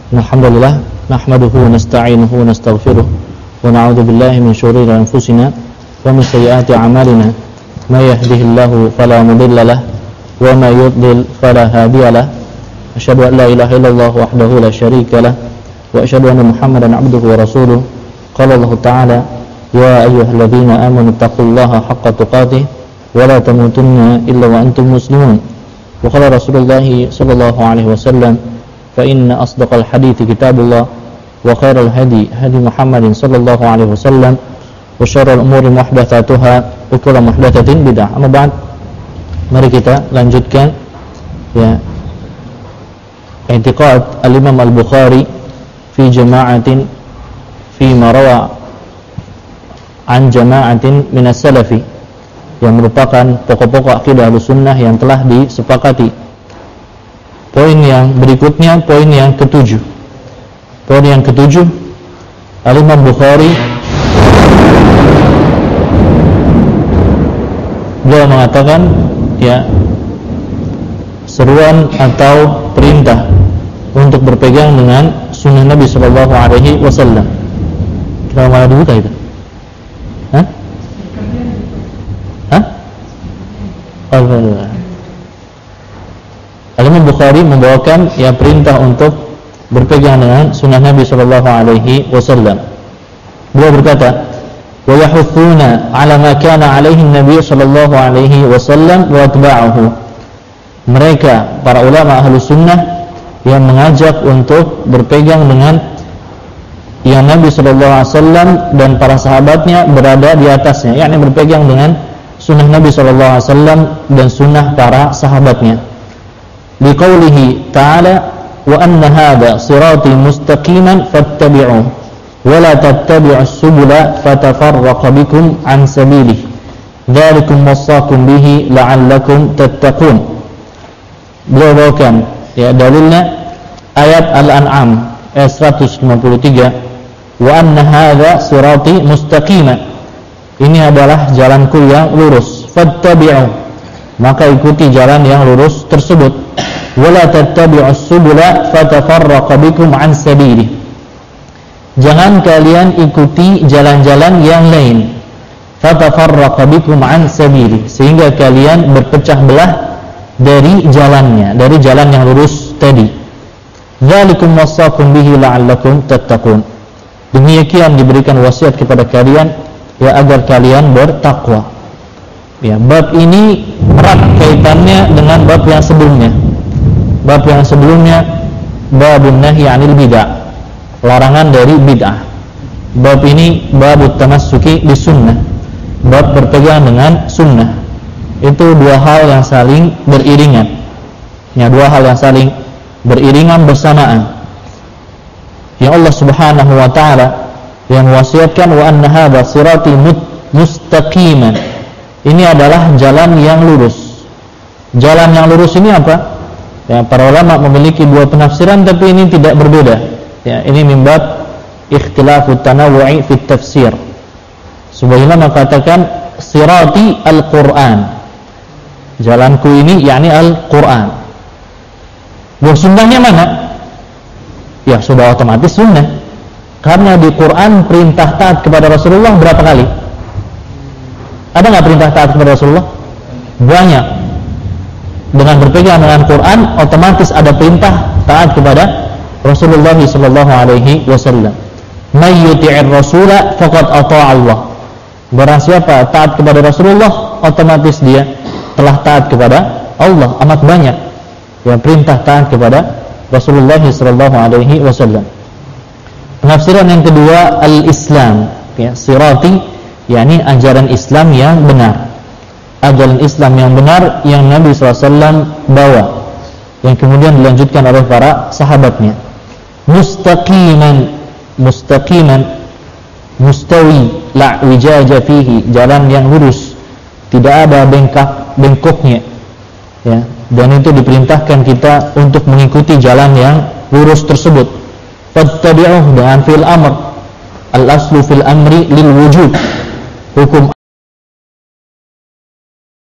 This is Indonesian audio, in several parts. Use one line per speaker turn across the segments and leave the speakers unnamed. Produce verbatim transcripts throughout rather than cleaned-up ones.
Alhamdulillah, nahmaduhu wa nasta'inuhu wa nastaghfiruh wa na'udzu billahi min shururi anfusina wa min sayyiati a'malina. May yahdihillahu fala mudilla lahu wa may yudlil fala hadiya lahu. Asyhadu an la ilaha illallah wahdahu la syarika lahu wa asyhadu anna Muhammadan 'abduhu wa rasuluh. Qala Allah Ta'ala, ya ayyuhalladzina amanu taqullaha haqqa tuqatih wa la tamutunna illa wa antum muslimun. Wa qala Rasulullah sallallahu alaihi wasallam, fa inna asdaqal hadithi kitabullah wa khairal hadi hadi Muhammadin sallallahu alaihi wasallam wa syarrul umuri muhdatsatuha wa kullu muhdatsatin bid'ah. Amma ba'd, mari kita lanjutkan ya i'tiqad al-Imam Al-Bukhari fi jama'atin fi ma rawa an jama'atin min as-salafi, yang merupakan pokok-pokok akidah Ahlussunnah yang telah disepakati. Poin yang berikutnya, poin yang ketujuh. Poin yang ketujuh, Al-Imam Bukhari beliau mengatakan ya, seruan atau perintah untuk berpegang dengan sunnah Nabi Shallallahu Alaihi Wasallam. Kita malah dibuka itu? Hah? Hah? Allah. Al-Imam Bukhari membawakan ya perintah untuk berpegang dengan sunnah Nabi Shallallahu Alaihi Wasallam. Beliau berkata, wa yahuthuna ala ma kana alaihi Nabi Shallallahu Alaihi Wasallam wa atba'uhu. Mereka para ulama Ahlus Sunnah yang mengajak untuk berpegang dengan yang Nabi Shallallahu Alaihi Wasallam dan para sahabatnya berada di atasnya, yakni berpegang dengan sunnah Nabi Shallallahu Alaihi Wasallam dan sunnah para sahabatnya. Liqaulihi ta'ala, wa anna hadha sirati mustaqiman fattabi'uhu wa la tattabi'us subula fatafarraqa bikum an sabilihi dzalikum wassaqum bihi la'allakum tattaqun. Beliau bawakan ya dalilnya ayat Al-An'am ayat seratus lima puluh tiga, wa anna hadha sirati mustaqiman, ini adalah jalanku yang lurus, fattabi'uhu, maka ikuti jalan yang lurus tersebut, wala tattabi'us subula fatafarraqa bikum an sabilihi, jangan kalian ikuti jalan-jalan yang lain, fatafarraqa bikum an sabilihi, sehingga kalian berpecah belah dari jalannya, dari jalan yang lurus tadi. Dzalikum wassaqum bihi la'allakum tattaqun, demikian diberikan wasiat kepada kalian ya agar kalian bertakwa. Ya, bab ini erat kaitannya dengan bab yang sebelumnya. Bab yang sebelumnya babun nahyi 'anil bid'ah, larangan dari bid'ah. Bab ini babut tamassuki bis sunnah, bab berpegang dengan sunnah. Itu dua hal yang saling beriringan. Ya, dua hal yang saling beriringan bersamaan. Yang Allah Subhanahu wa taala yang wasiatkan, wa anna hadza sirati mustaqiman, ini adalah jalan yang lurus. Jalan yang lurus ini apa? Ya, para ulama memiliki dua penafsiran, tapi ini tidak berbeda. Ya, ini mimbab ikhtilafut tanawu'i fit tafsir. Sebagian mengatakan sirati al-Qur'an, jalanku ini yakni Al-Qur'an. Buah sunnahnya mana? Ya, sudah otomatis sunnah, karena di Quran perintah taat kepada Rasulullah berapa kali? Ada nggak perintah taat kepada Rasulullah? Banyak. Dengan berpegang dengan Quran, otomatis ada perintah taat kepada Rasulullah sallallahu alaihi wasallam. May yuti'ir rasula faqad ata'a Allah. Barang siapa taat kepada Rasulullah, otomatis dia telah taat kepada Allah. Amat banyak yang perintah taat kepada Rasulullah sallallahu alaihi wasallam. Penafsiran yang kedua, al-Islam, ya, sirati, yakni ajaran Islam yang benar. Ajaran Islam yang benar yang Nabi sallallahu alaihi wasallam bawa, yang kemudian dilanjutkan oleh para sahabatnya. Mustaqiman, mustaqiman, mustawi, la wijaja fihi, jalan yang lurus, tidak ada bengkak bengkoknya. Ya, dan itu diperintahkan kita untuk mengikuti jalan yang lurus tersebut. Fattabi'uh dengan fil amr, al aslu fil amri lil wujud, hukum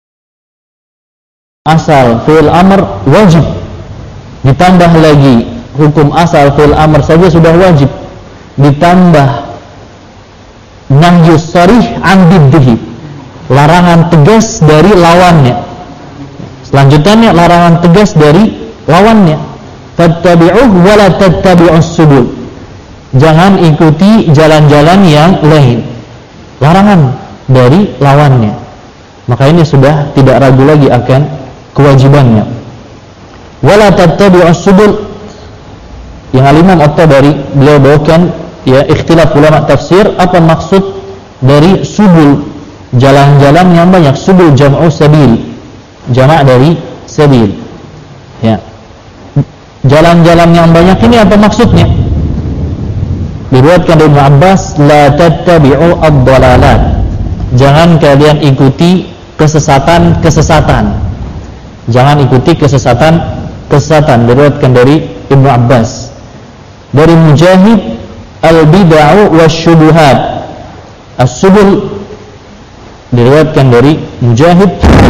asal fi'il amr wajib, ditambah lagi hukum asal fi'il amr saja sudah wajib, ditambah nahyus sharih an diddihi, larangan tegas dari lawannya. Selanjutnya larangan tegas dari lawannya. Fattabi'uh wa la tattabi'us subul. Jangan ikuti jalan-jalan yang lain. Larangan dari lawannya. Maka ini sudah tidak ragu lagi akan kewajibannya. Wa la tattabi'us subul. Yang Al-Imam At-Tabari beliau bawakan ya ikhtilaf ulama tafsir apa maksud dari subul, jalan-jalan yang banyak. Subul jam'u sabil, jamak dari sabil. Ya. Jalan-jalan yang banyak ini apa maksudnya? Diriwayatkan dari Ibnu Abbas, la tattabi'u ad-dhalalat. Jangan kalian ikuti kesesatan-kesesatan. Jangan ikuti kesesatan-kesesatan. Diriwayatkan dari Ibnu Abbas. Dari Mujahid, al-bid'u wasyubuhat. As-subul diriwayatkan dari Mujahid.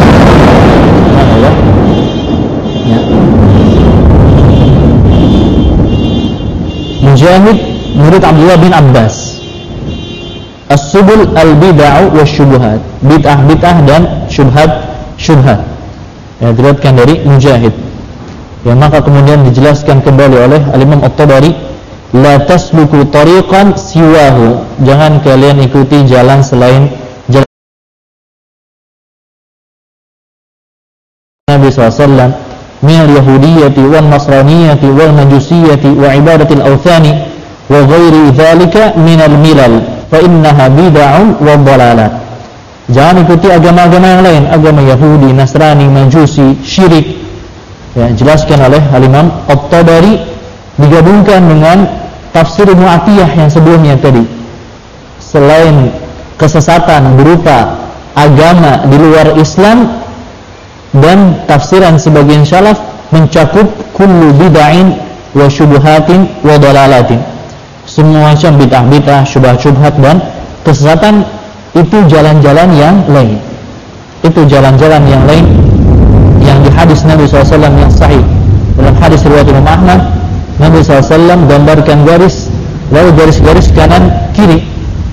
Ya. Mujahid murid Abdullah bin Abbas. As-subul al-bid'u wasyubuhat. Bid'ah-bid'ah dan syubhat-syubhat. Ya, diriwayatkan dari Mujahid. Ya, maka kemudian dijelaskan kembali oleh Al-Imam At-Tabari, la tasluku tariqan siwahu. Jangan kalian ikuti jalan selain jalan Nabi sallallahu alaihi wasallam min al-yahudiyyati wal nasraniyyati wal majusiyyati wa ibadati al-awthani wa ghairi dzalika min al-milal fa innaha bid'un wa dhalalat. Jangan ikuti agama-agama yang lain, agama Yahudi, Nasrani, Majusi, syirik. Ya, jelaskan oleh Al-Imam At-Tabari digabungkan dengan tafsir Ibnu Atiyah yang sebelumnya tadi. Selain kesesatan berupa agama di luar Islam, dan tafsiran sebagian salaf mencakup kullu bid'ain wa syubhatin wa dalalatin. Semua macam bid'ah-bid'ah, syubhat-syubhat dan kesesatan itu jalan-jalan yang lain. Itu jalan-jalan yang lain yang di hadis Nabi sallallahu alaihi wasallam yang sahih. Dalam hadis riwayat Imam Ahmad, Nabi sallallahu alaihi wasallam gambarkan garis, lalu garis-garis kanan kiri.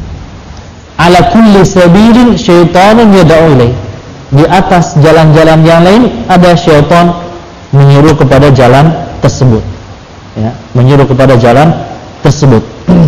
Ala kulli sabilin syaitanun yad'u ilaih. Di atas jalan-jalan yang lain ada syaitan menyuruh kepada jalan tersebut. Ya, menyuruh kepada jalan tersebut.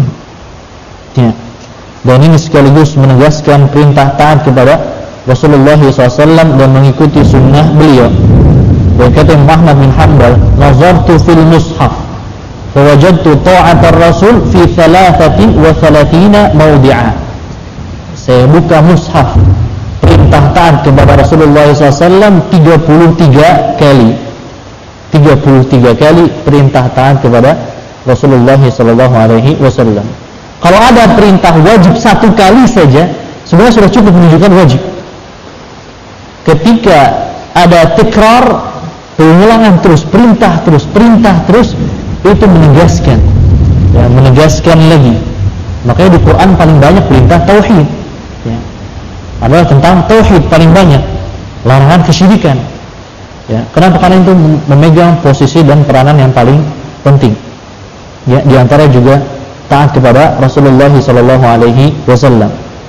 Ya. Dan ini sekaligus menegaskan perintah taat kepada Rasulullah sallallahu alaihi wasallam dan mengikuti sunnah beliau. Berkata Imam Ahmad bin Hanbal, nazartu fil mushaf fawajadtu ta'atar rasul fi thalathatin wa thalathin mawdi'a. Saya buka mushaf, perintah taat kepada Rasulullah sallallahu alaihi wasallam tiga puluh tiga kali. tiga puluh tiga kali perintah taat kepada Rasulullah sallallahu alaihi wasallam. Kalau ada perintah wajib satu kali saja, sebenarnya sudah cukup menunjukkan wajib. Ketika ada tikrar, pengulangan terus, perintah terus, perintah terus, itu menegaskan, ya, menegaskan lagi. Makanya di Quran paling banyak perintah tauhid, ya, adalah tentang tauhid paling banyak, larangan kesyirikan. Ya, kenapa? Karena itu memegang posisi dan peranan yang paling penting. Ya, di antara juga taat kepada Rasulullah sallallahu alaihi wasallam.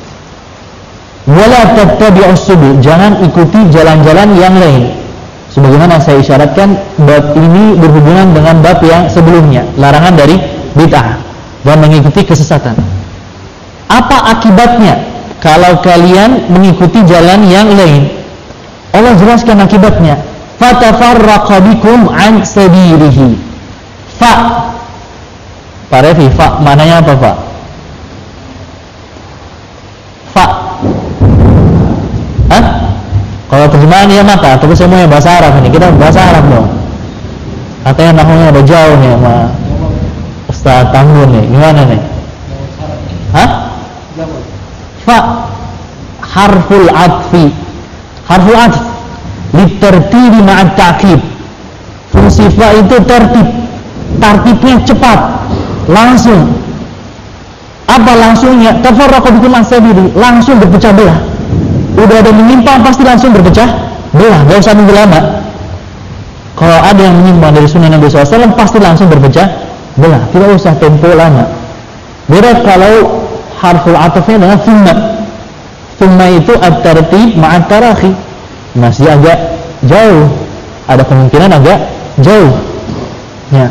Wala tattabi'us subul, jangan ikuti jalan-jalan yang lain. Sebagaimana saya isyaratkan, bab ini berhubungan dengan bab yang sebelumnya, larangan dari bid'ah dan mengikuti kesesatan. Apa akibatnya kalau kalian mengikuti jalan yang lain? Allah jelaskan akibatnya. Fatafarraqa bikum an sabilihi. Fa Pak Revi, fa mananya apa, Pak? Fa. Hah? Kalau terjemahan ya mata, tapi semuanya bahasa Arab ini. Kita bahasa Arab dong. Katanya nahwunya ada jauh nih sama Ustaz Tanggun nih. Gimana nih? Hah? Fa harful atfi. Harful atf litertibi ma'at ta'qib. Fungsi fa itu tertib. Tertibnya cepat, langsung. Apa langsungnya? Tafarraqu bikum an sabili, langsung berpecah belah. Udah ada menyimpang pasti langsung berpecah belah, enggak usah nunggu lama. Kalau ada yang menyimpang dari sunnah Nabi shallallahu alaihi wasallam pasti langsung berpecah belah, tidak usah tempo lama. Beda kalau harful atafnya dengan thumma. Thumma itu at-tartib ma'at tarakhi, masih agak jauh, ada kemungkinan agak jauh ya.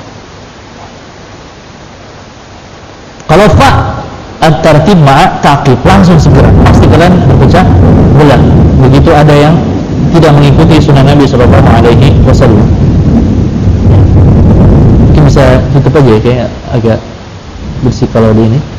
Kalau fa at-tartib ma'at taqib, langsung segera, pasti kalian berpecah belah. Begitu ada yang tidak mengikuti sunnah Nabi Shallallahu Alaihi Wasallam. Mungkin bisa tutup aja ya, kayak agak bersih kalau di ini.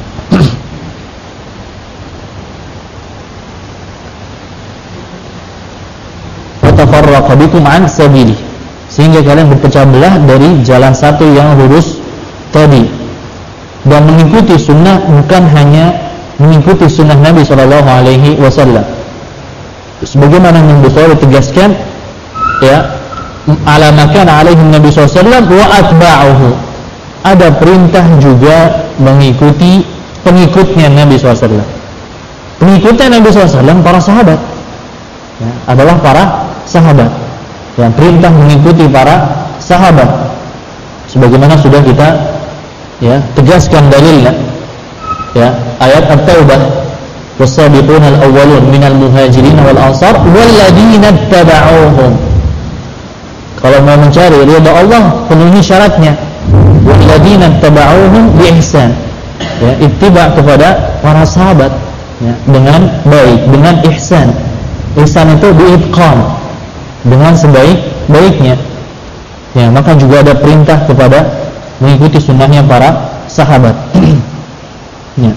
Watafarraqa bikum an sabili, sehingga kalian berpecah belah dari jalan satu yang lurus tadi. Dan mengikuti sunnah bukan hanya mengikuti sunnah Nabi Shallallahu Alaihi Wasallam. Sebagaimana yang Bukhari tegaskan, ya, ala makan alaihi Nabi Shallallahu Alaihi Wasallam wa atba'uhu. Ada perintah juga mengikuti pengikutnya Nabi Shallallahu Alaihi Wasallam. Pengikutnya Nabi Shallallahu Alaihi Wasallam para sahabat, ya, adalah para sahabat. Yang perintah mengikuti para sahabat, sebagaimana sudah kita ya tegaskan dalilnya, ya, ayat At-Taubah, was-sabiquna al-awwalun minal muhajirin wal ansar walladzina ittaba'uuhum. Kalau mau mencari ridha Allah, penuhi syaratnya, walladzina ittaba'uuhum bi ihsan, ya, ittiba' kepada para sahabat, ya, dengan baik, dengan ihsan. Ihsan itu biitqan, dengan sebaik-baiknya. Ya, maka juga ada perintah kepada mengikuti sunnahnya para sahabat. Ya.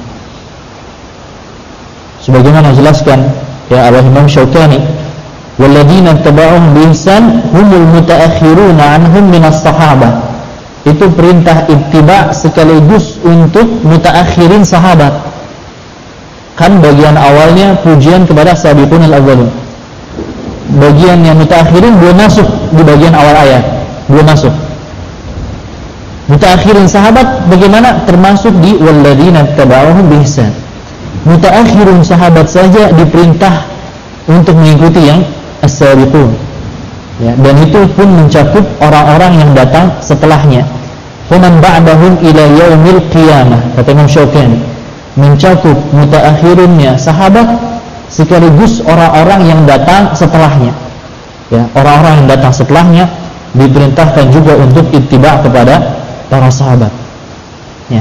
Sebagaimana dijelaskan ya oleh Imam Syaukani, walladzina tabauhum bi ihsan humul mutaakhiruna anhum minas sahabah. Itu perintah ittiba sekaligus untuk mutaakhirin sahabat. Kan bagian awalnya pujian kepada sabiqun al-awwalun. Bagian yang mutaakhirin belum masuk di bagian awal ayat, belum masuk. Mutaakhirin sahabat bagaimana? Termasuk di walladzina tabauhum bi ihsan. Mutaakhirun sahabat saja diperintah untuk mengikuti yang as-sabiqun, ya, dan itu pun mencakup orang-orang yang datang setelahnya. Faman ba'dahum ila yaumil qiyamah, kata Imam Syaukani, mencakup mutaakhirunnya sahabat sekaligus orang-orang yang datang setelahnya. Ya, orang-orang yang datang setelahnya diperintahkan juga untuk ittiba' kepada para sahabat. Ya.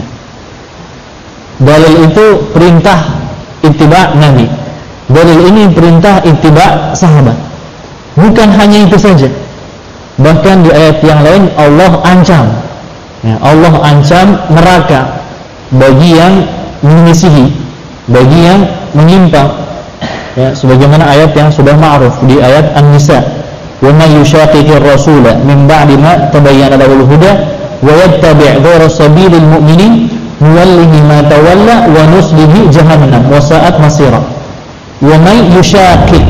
Dalil itu perintah ittiba' Nabi. Dalil ini perintah ittiba' sahabat. Bukan hanya itu saja. Bahkan di ayat yang lain Allah ancam. Ya, Allah ancam neraka bagi yang menyisihi, bagi yang menyimpang. Ya, sebagaimana ayat yang sudah ma'ruf di ayat An-Nisa, "Wa may yushaqiqir rasula min ba'di ma tabayyana lahul huda wa yattabi' ghayra sabilil mu'minin nuwallihi ma tawalla wa nuslihi jahannam wa sa'at masira." Wa may yushaqiq,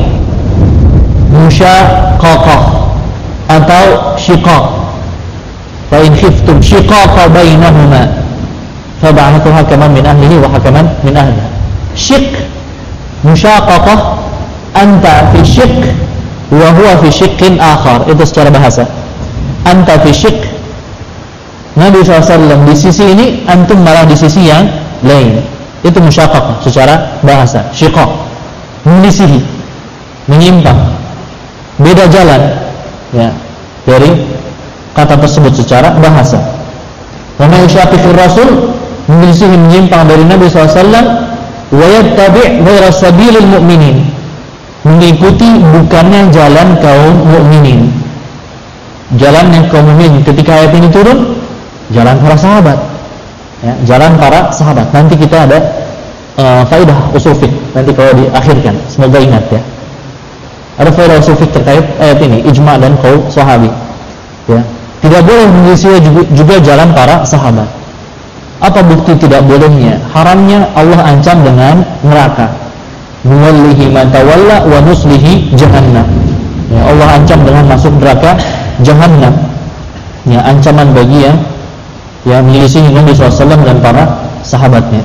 musyaqqaqah atau shiqaq, fa in khiftum shiqaqa bainahuma fab'athu hakaman min ahlihi wa hakaman min ahliha. Shiq, musyaqqaqah, anta fi shiq wa huwa fi shiqqin akhar. Itu secara bahasa. Anta fi shiq, Nabi shallallahu alaihi wasallam di sisi ini, antum malah di sisi yang lain. Itu musyaqqaqah secara bahasa. Shiqaq, menyisihi, menyimpang, beda jalan, ya, dari kata tersebut secara bahasa. Wa may yushaqiqir rasul, menyisihi, menyimpang dari Nabi shallallahu alaihi wasallam, wa yattabi' ghayra sabilil mu'minin, mengikuti bukannya jalan kaum mukminin. Jalannya kaum mukminin ketika ayat ini turun, jalan para sahabat, ya, jalan para sahabat. Nanti kita ada uh, faedah usul fiqh nanti kalau diakhirkan, semoga ingat ya. Ada faedah usul fiqh terkait ayat ini, ijma' dan qaul sahabi. Ya, tidak boleh menyisihi juga, juga jalan para sahabat. Apa bukti tidak bolehnya? Haramnya Allah ancam dengan neraka. Nuwallihi ma tawalla wa nuslihi jahannam. Ya, Allah ancam dengan masuk neraka jahannam. Ya, ancaman bagi yang yang menyelisihi Nabi shallallahu alaihi wasallam dan para sahabatnya.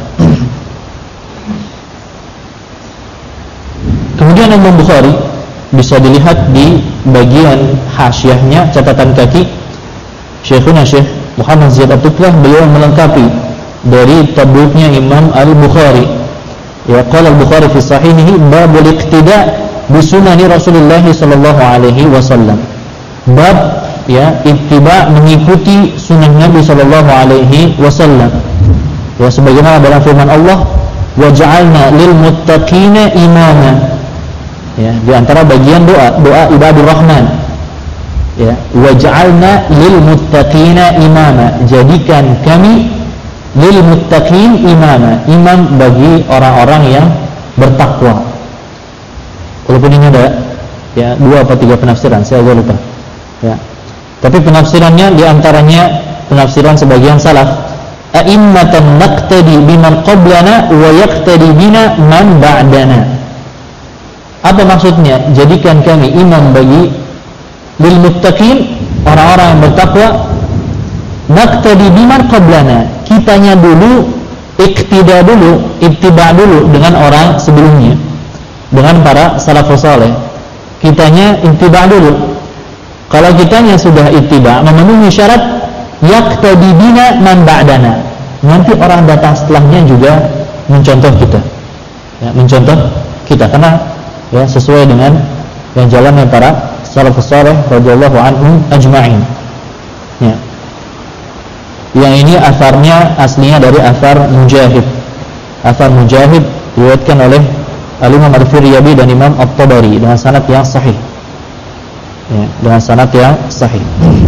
Kemudian Imam Bukhari bisa dilihat di bagian hasyiahnya, catatan kaki Syekhuna Syekh Muhammad Ziyad At-Tuqlah, beliau melengkapi dari tablignya Imam Al-Bukhari. Ya, qala Al-Bukhari fi sahihihi babul iqtida bi sunani Rasulullah sallallahu alaihi wasallam. Bab ya ittiba, mengikuti sunnah Nabi sallallahu alaihi wasallam. Ya, sebagaimana dalam firman Allah, wa ja'alna lil muttaqina imama. Ya, di antara bagian doa, doa ibadur rahman. Ya, wa ja'alna lil muttaqina imama, jadikan kami lil muttaqin imama, imam bagi orang-orang yang bertakwa. Walaupun ini ada ya dua atau tiga penafsiran, saya agak lupa. Ya. Tapi penafsirannya diantaranya penafsiran sebagian salaf, a'immatan naqtadi biman qablana wa yaqtadi bina man ba'dana. Apa maksudnya? Jadikan kami imam bagi lil muttaqin, orang-orang yang bertakwa, naqtadi biman qablana, kitanya dulu iktida dulu, ittiba dulu dengan orang sebelumnya, dengan para salafus saleh. Kitanya ittiba dulu. Kalau kitanya sudah ittiba, memenuhi syarat yaqtadi bina man ba'dana, nanti orang datang setelahnya juga mencontoh kita. Ya, mencontoh kita karena ya sesuai dengan yang jalannya para salafus saleh radhiyallahu anhum ajma'in. Ya. Yang ini asarnya aslinya dari asar Mujahid. Asar Mujahid diriwayatkan oleh Al-Imam Al-Firyabi dan Imam At-Tabari dengan sanad yang sahih. Ya, dengan sanad yang sahih.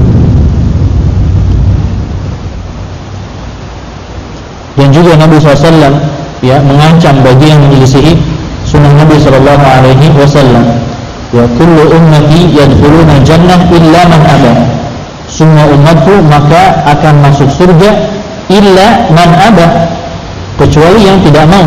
Dan juga Nabi shallallahu alaihi wasallam ya mengancam bagi yang menyelisihi sunnah Nabi sallallahu alaihi wasallam. Ya, kullu ummati yadkhuluna jannah illa man aba. Semua umatku maka akan masuk surga illa man aba, kecuali yang tidak mau.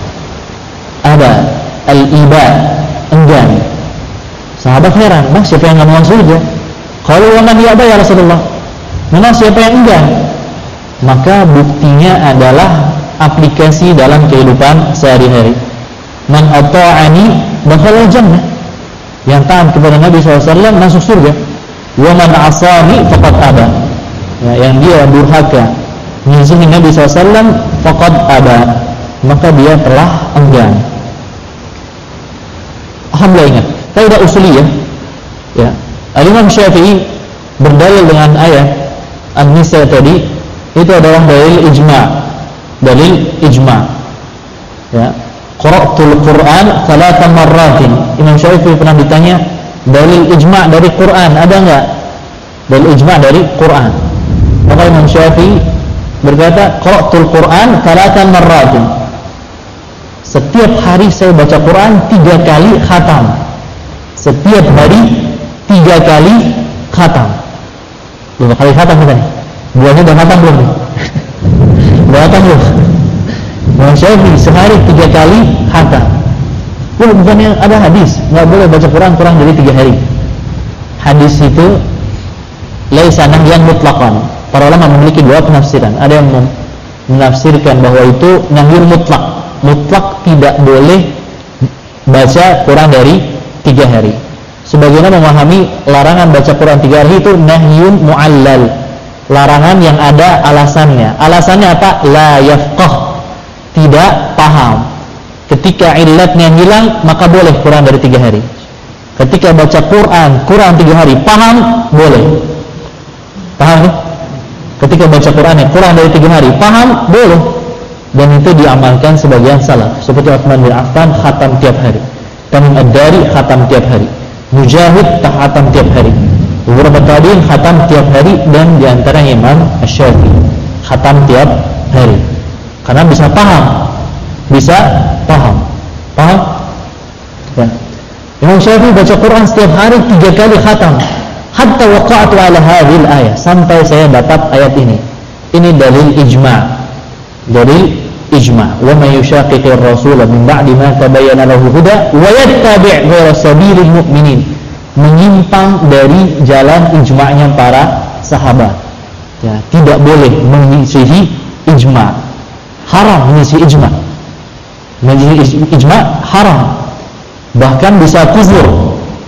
Aba, al-iba, enggan. Sahabat heran, "Mas, siapa yang enggak mau surga?" Kalau man yaba ya Rasulullah. Memang siapa yang enggan? Maka buktinya adalah aplikasi dalam kehidupan sehari-hari. Man ata'ani dakhala jannah. Yang taat kepada Nabi shallallahu alaihi wasallam masuk surga. Wa man asani faqad aba. Ya, yang dia durhaka menyisihi Nabi shallallahu alaihi wasallam faqad aba, maka dia telah enggan. Alhamdulillah, ingat kaidah usuliyah. Ya, Al-Imam Syafi'i berdalil dengan ayat An-Nisa tadi, itu adalah dalil ijma'. Dalil ijma'. Ya, qara'tul Qur'an thalatha marratin. Imam Syafi'i pernah ditanya, dalil ijma' dari Quran ada enggak? Dalil ijma' dari Quran. Maka Imam Syafi'i berkata, qara'tul Qur'an thalatha marratin. Setiap hari saya baca Quran tiga kali khatam. Setiap hari tiga kali khatam. Berapa kali khatam kita nih? Buahnya udah khatam belum nih? Udah khatam belum? Imam Syafi'i sehari tiga kali khatam. Oh, bukannya ada hadis nggak boleh baca Quran kurang dari tiga hari. Hadis itu laisa nahyan mutlaqan. Para ulama memiliki dua penafsiran. Ada yang menafsirkan bahwa itu nahyun mutlak. Mutlak tidak boleh baca kurang dari tiga hari. Sebagaimana memahami larangan baca Quran tiga hari itu nahyun mu'allal, larangan yang ada alasannya. Alasannya apa? La yafqah, tidak paham. Ketika illatnya hilang maka boleh kurang dari tiga hari. Ketika baca Quran kurang tiga hari paham, boleh. Paham kan? Ketika baca Qurannya kurang dari tiga hari paham, boleh. Dan itu diamalkan sebagian salaf, seperti Utsman bin Affan khatam tiap hari, Tamim Ad-Dari khatam tiap hari, Mujahid khatam tiap hari, beberapa tabi'in khatam tiap hari, dan diantaranya Imam Asy-Syafi'i khatam tiap hari. Karena bisa paham, bisa paham, paham? Ya. Imam Syafi'i baca Quran setiap hari tiga kali khatam, hatta waqa'tu ala hadhil ayah, sampai saya dapat ayat ini. Ini dalil ijma', dalil ijma'. Wa may yushaqiqir rasul min ba'di ma tabayyana lahu huda wa yattabi' ghayra sabilil mu'minin, menyimpang dari jalan ijma'nya para sahabat. Ya, tidak boleh menyisihi ijma', haram menyisihi ijma'. Menyisihi ijma' haram, bahkan bisa kufur.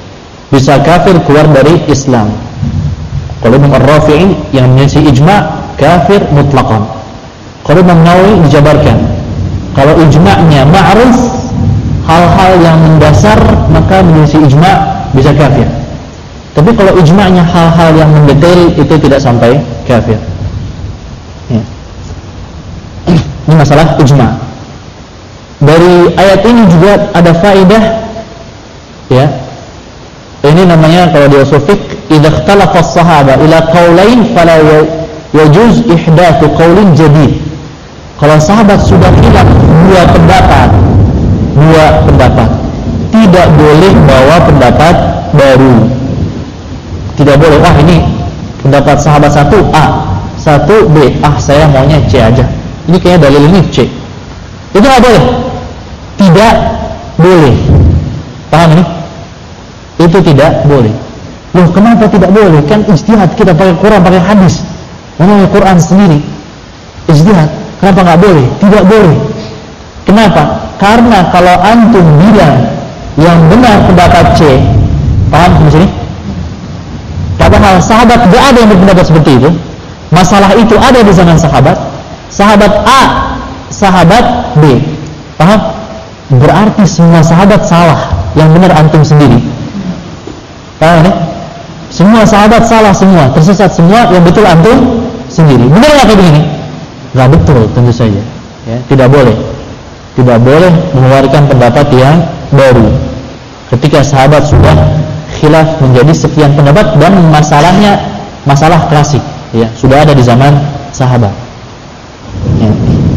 bisa kafir keluar dari Islam. Kalau Imam Ar-Rafi'i yang menyelisih ijma' kafir mutlaqan. Kalau Imam Nawawi dijabarkan, kalau ijma'nya ma'ruf, hal-hal yang mendasar, maka menyelisih ijma' bisa kafir. Tapi kalau ijma'nya hal-hal yang mendetail, itu tidak sampai kafir. Ya. Ini masalah ijma'. Dari ayat ini juga ada faedah, ya. Ini namanya kalau di ushul fiqh, idza ikhtalafa as-sahaba ila qaulain fala yajuz ihdatsu qaulin jadid. Kalau sahabat sudah khilaf dua pendapat, dua pendapat, tidak boleh bawa pendapat baru. Tidak boleh, wah ini pendapat sahabat satu A, satu B, ah saya maunya C aja. Ini kayaknya dalil ini C. Itu nggak boleh. Tidak boleh. Paham ini? Itu tidak boleh. Loh, kenapa tidak boleh? Kan ijtihad, kita pakai Quran, pakai hadis. Mana Quran sendiri? Ijtihad. Kenapa nggak boleh? Tidak boleh. Kenapa? Karena kalau antum bilang yang benar pendapat C, paham di sini? Padahal sahabat tidak ada yang berpendapat seperti itu. Masalah itu ada di zaman sahabat. Sahabat A, sahabat B. Paham? Berarti semua sahabat salah. Yang benar antum sendiri. Paham ya? Semua sahabat salah semua, tersesat semua, yang betul antum sendiri. Benar nggak kayak begini? Nggak betul, tentu saja. Ya, tidak boleh. Tidak boleh mengeluarkan pendapat yang baru. Ketika sahabat sudah khilaf menjadi sekian pendapat dan masalahnya masalah klasik, ya, sudah ada di zaman sahabat. Ya.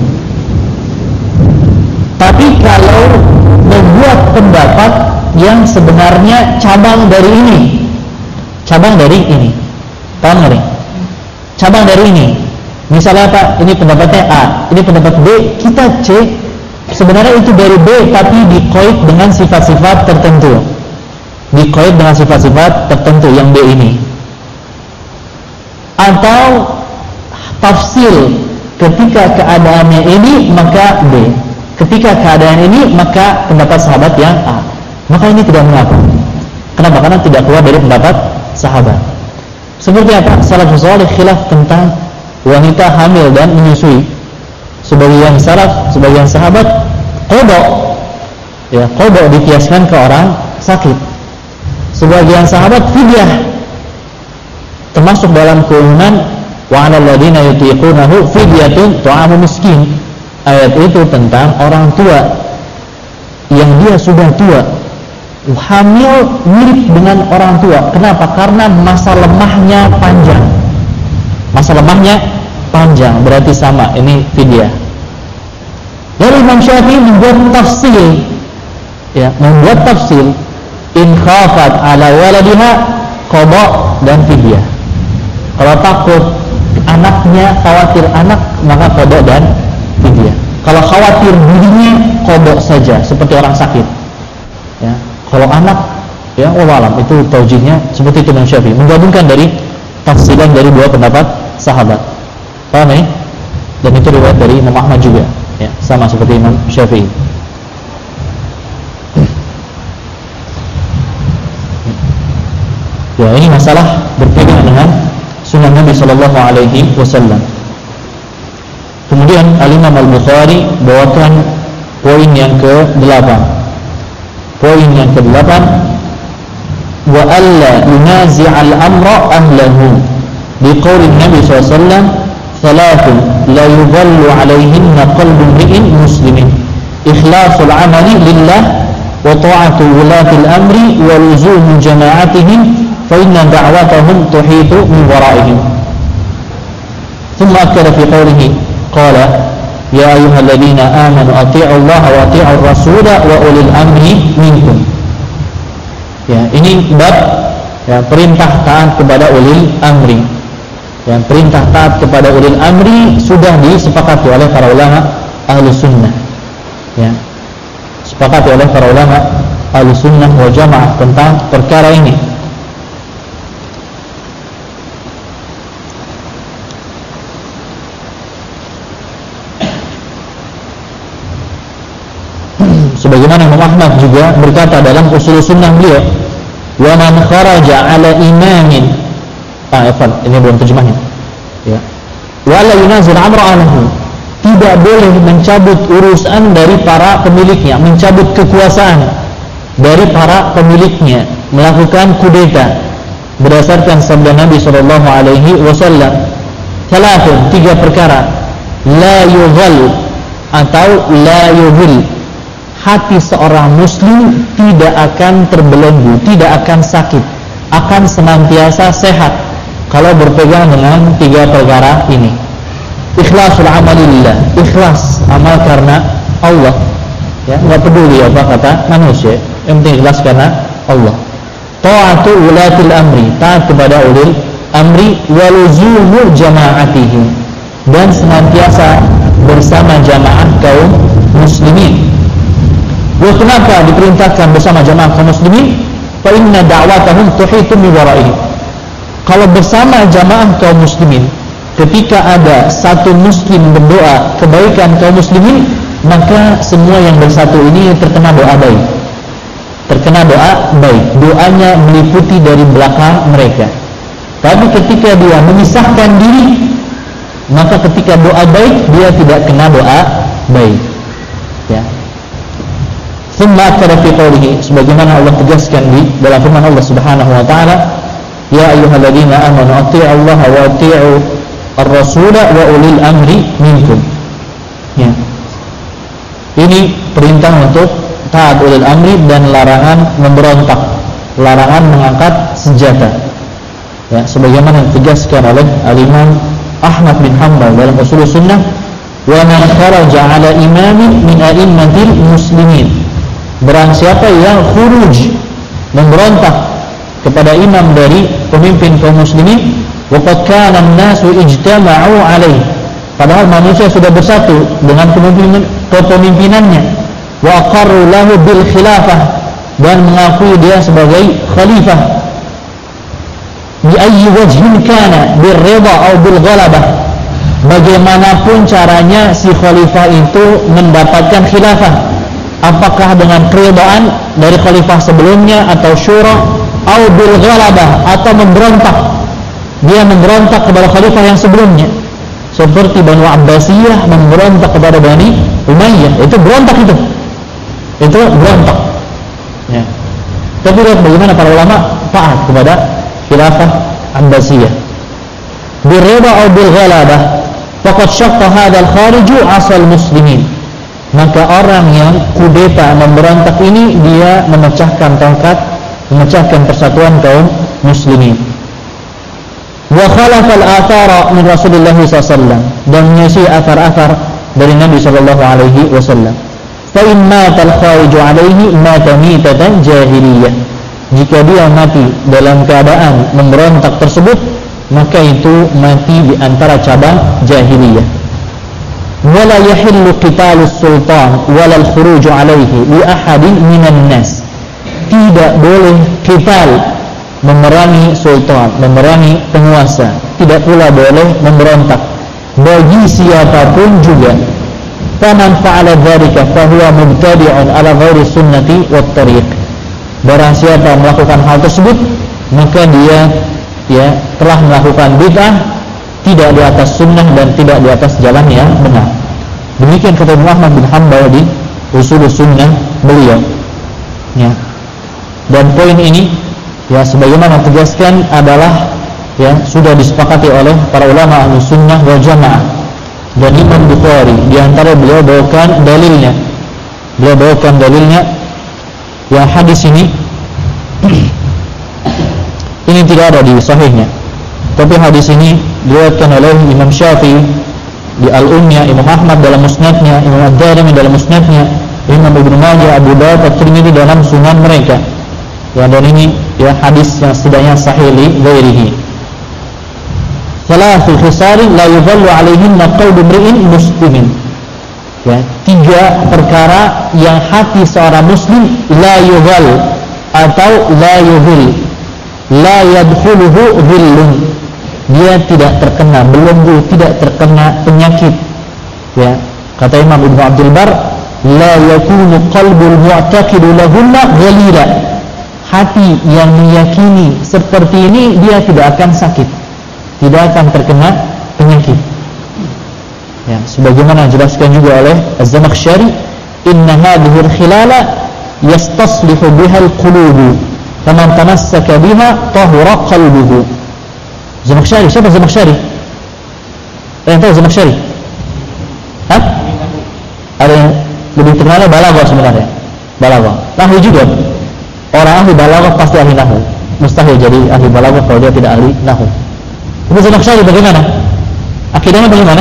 Tapi kalau membuat pendapat yang sebenarnya cabang dari ini, cabang dari ini, paham nggak nih? Cabang dari ini, misalnya apa? Ini pendapatnya A, ini pendapat B, kita C. Sebenarnya itu dari B, tapi dikoid dengan sifat-sifat tertentu, dikoid dengan sifat-sifat tertentu yang B ini. Atau tafsil, ketika keadaannya ini maka B, ketika keadaan ini maka pendapat sahabat yang A. Maka ini tidak mengapa. Kenapa? Karena tidak keluar dari pendapat sahabat. Seperti apa? Salafus salih khilaf tentang wanita hamil dan menyusui. Sebagian salaf, sebagian sahabat qada, ya, qada dikiaskan ke orang sakit. Sebagian sahabat fidyah, termasuk dalam keumuman wa 'alal ladzina yutiqunahu fidyatun ta'amu miskin. Ayat itu tentang orang tua yang dia sudah tua, hamil mirip dengan orang tua. Kenapa? Karena masa lemahnya panjang. Masa lemahnya panjang, berarti sama, ini fidyah. Lalu Imam Syafi'i membuat tafsil, ya, membuat tafsil in khafat ala waladiha qada dan fidyah. Kalau takut anaknya, khawatir anak, maka qada dan fidyah. Kalau khawatir dirinya, qada saja seperti orang sakit. Ya, kalau anak, ya wallahu alam, itu taujihnya seperti itu Imam Syafi'i, menggabungkan dari tafsiran dari dua pendapat sahabat. Paham ya? Dan itu riwayat dari Imam Ahmad juga, ya, sama seperti Imam Syafi'i. Ya, ini masalah berpegang dengan sunnah Nabi Sallallahu Alaihi Wasallam. Kemudian Al-Imam Al-Bukhari bawakan poin yang ke-delapan. Poin yang ke-delapan, wa alla yunazi'al amra ahlahu biqauli Nabi sallallahu alaihi wasallam thalathun la yudhallu 'alayhinna qalbu imri'in muslimin ikhlasul 'amali lillah wa ta'atu wulatil amri wa luzumu jama'atihim fa inna da'watahum tuhitu min wara'ihim. Thumma akkada fi qawlihi qala ya ayyuhalladzina amanu athi'u Allah wa athi'ur rasula wa ulil amri minkum. Ya, ini bab, ya, perintah taat kepada ulil amri. Ya, perintah taat kepada ulil amri sudah disepakati oleh para ulama ahli sunnah. Ya, sepakati oleh para ulama ahli sunnah wal jamaah tentang perkara ini. Sebagaimana Imam Ahmad juga berkata dalam usul sunnah beliau, wa man kharaja ala imamin, ah afwan, ini belum terjemahnya ya, wa la yunazil amra alahu, tidak boleh mencabut urusan dari para pemiliknya, mencabut kekuasaan dari para pemiliknya, melakukan kudeta berdasarkan sabda Nabi sallallahu alaihi wasallam. Salatun, tiga perkara, la yughal atau la yughil, hati seorang muslim tidak akan terbelenggu, tidak akan sakit, akan senantiasa sehat kalau berpegang dengan tiga perkara ini. Ikhlasul amalillah, ikhlas amal karena Allah ya, enggak peduli apa kata manusia, yang penting ikhlas karena Allah. Ta'atul ulatil amri, taat kepada ulil amri, waluzumu jama'atihim, dan senantiasa bersama jamaah kaum muslimin. Wah, kenapa diperintahkan bersama jamaah kaum muslimin? Fa inna da'watahum tuhitu min wara'ihim. Kalau bersama jamaah kaum muslimin, ketika ada satu muslim berdoa kebaikan kaum muslimin, maka semua yang bersatu ini terkena doa baik. Terkena doa baik. Doanya meliputi dari belakang mereka. Tapi ketika dia memisahkan diri, maka ketika doa baik dia tidak kena doa baik. Ya. Thumma akara fi qawlihi, sebagaimana Allah tegaskan di dalam firman Allah Subhanahu wa taala, ya ayyuhalladzina amanu atti'u Allah wa atti'u ar-rasul wa ulil amri minkum. Ya. Ini perintah untuk taat ulil amri dan larangan memberontak, larangan mengangkat senjata. Ya, sebagaimana ditegaskan oleh Al-Imam Ahmad bin Hanbal dalam Ushul Sunnah, wa man kharaja ala imamin min a'immatil muslimin, barang siapa yang khuruj, memberontak kepada imam dari pemimpin kaum muslimin, wa qad kana an-nasu ijtama'u alaihi, padahal manusia sudah bersatu dengan kepemimpinannya, wa aqarru lahu bil khilafah, dan mengakui dia sebagai khalifah, bi ayyi wajhin kana bir ridha atau bil ghalabah, bagaimanapun caranya si khalifah itu mendapatkan khilafah, apakah dengan keridhaan dari khalifah sebelumnya atau syura, atau bil ghalabah, atau memberontak, dia memberontak kepada khalifah yang sebelumnya, seperti Banu Abbasiyah memberontak kepada Bani Umayyah, itu berontak, itu itu berontak ya. Tapi lihat bagaimana para ulama taat kepada khilafah Abbasiyah. Birida atau bil ghalabah, faqad syaqqa hadzal khariju asal muslimin, maka orang yang kudeta memberontak ini dia memecahkan tongkat, memecahkan persatuan kaum muslimin. Wa khalafa al-athara min Rasulullah sallallahu alaihi wasallam, dan menyisi athar-athar dari Nabi sallallahu alaihi wasallam. Fa in mata al-khariju alaihi mata mitatan jahiliyah, jika dia mati dalam keadaan memberontak tersebut, maka itu mati di antara cabang jahiliyah. Wala yahillu qitalus sultan wala al-khuruju alaihi li ahadin minan nas, tidak boleh qital, memerangi sultan, memerangi penguasa, tidak pula boleh memberontak bagi siapapun juga. Faman fa'ala dzalika fa huwa mubtadi'un ala ghairi sunnati wat tariq, barang siapa melakukan hal tersebut, maka dia ya telah melakukan bid'ah, tidak di atas sunnah dan tidak di atas jalan yang benar. Demikian kata Muhammad bin Hanbal di Ushul Sunnah beliau ya. Dan poin ini ya sebagaimana tegaskan adalah ya sudah disepakati oleh para ulama Ahlus Sunnah wal Jamaah. Dan Imam Bukhari di antara beliau bawakan dalilnya. Beliau bawakan dalilnya yang hadis ini ini tidak ada di sahihnya, tapi hadis ini diriwayatkan oleh Imam Syafi'i di Al-Ummiyah, Imam Ahmad dalam Musnadnya, Imam Ad-Darimi dalam Musnadnya, Imam Ibnu Majah, Abu Dawud, At-Tirmidzi dalam Sunan mereka. Ya, dan ini ya hadis yang setidaknya sahih li ghairihi. Salatu khisalin la yudhallu alaihinna qalbu imri'in muslimin. Ya, tiga perkara yang hati seorang muslim la yudhal atau la yuhil, la yadkhuluhu dhillun, dia tidak terkena belenggu, tidak terkena penyakit. Ya, kata Imam Ibnu Abdul Bar, la yakunu qalbul mu'taqidu lahunna ghalila, hati yang meyakini seperti ini, dia tidak akan sakit, tidak akan terkena penyakit. Ya, sebagaimana dijelaskan juga oleh Az-Zamakhsyari, inna hadhihi al-khilala yastaslihu biha al-qulubu, faman tamassaka biha tahura qalbuhu. Zamakhsyari, siapa Zamakhsyari? Yang tahu Zamakhsyari? Hah? Ada yang lebih terkenal balaghah sebenarnya. Balaghah. Nahwu juga. Orang ahli balaghah pasti ahli nahwu. Mustahil jadi ahli balaghah kalau dia tidak ahli nahwu. Ini Zamakhsyari bagaimana? Akidahnya bagaimana?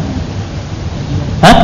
Hah?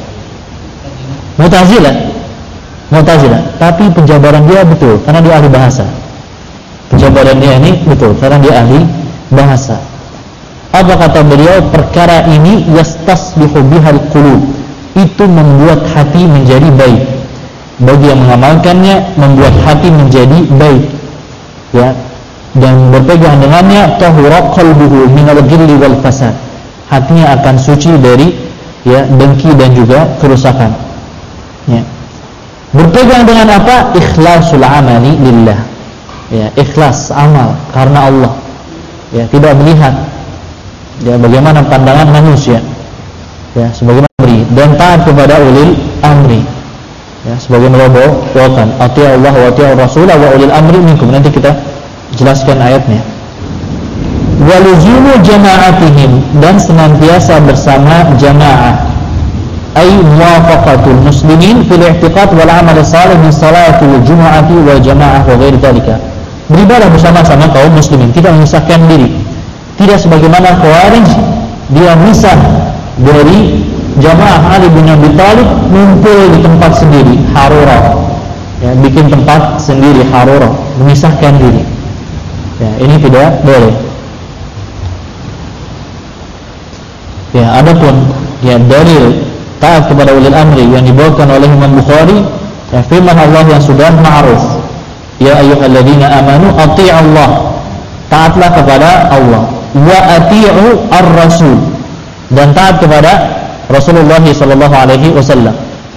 Mu'tazilah. Mu'tazilah. Tapi penjabaran dia betul karena dia ahli bahasa. Penjabaran dia ini betul karena dia ahli bahasa. Apa kata beliau? Perkara ini yastasbihu bihal qulub, itu membuat hati menjadi baik. Bagi yang mengamalkannya, membuat hati menjadi baik, ya, dan berpegang dengannya tahura qalbuhu minal ghilli wal fasad, hatinya akan suci dari, ya, dengki dan juga kerusakan, ya. Berpegang dengan apa? Ikhlasul amali lillah, ya, ikhlas amal karena Allah, ya, tidak melihat, ya, bagaimana pandangan manusia, ya, sebagaimana beri, dan taat kepada ulil amri, ya, sebagaimana bawakan ati'u Allah wa ati'u Rasul wa ulil amri minkum. Nanti kita jelaskan ayatnya. Wa luzumu jama'atihim, dan senantiasa bersama jamaah, ay muwafaqatul muslimin fil i'tiqad wal amal salih min salatil jumu'ati wal jamaah wa ghairi dzalika. Beribadah bersama-sama kaum muslimin, tidak memisahkan diri. Tidak sebagaimana Khawarij, dia misah dari jamaah Ali bin Abi Thalib, ngumpul di tempat sendiri, Harura, ya, bikin tempat sendiri, Harura, memisahkan diri, ya, ini tidak boleh. Ya, adapun, ya, dalil taat kepada ulil amri yang dibawakan oleh Imam Bukhari, ya, firman Allah yang sudah ma'ruf, ya ayyuhalladzina amanu ati'u Allah, taatlah kepada Allah, wa ati'u ar-rasul, dan taat kepada Rasulullah sallallahu alaihi wasallam.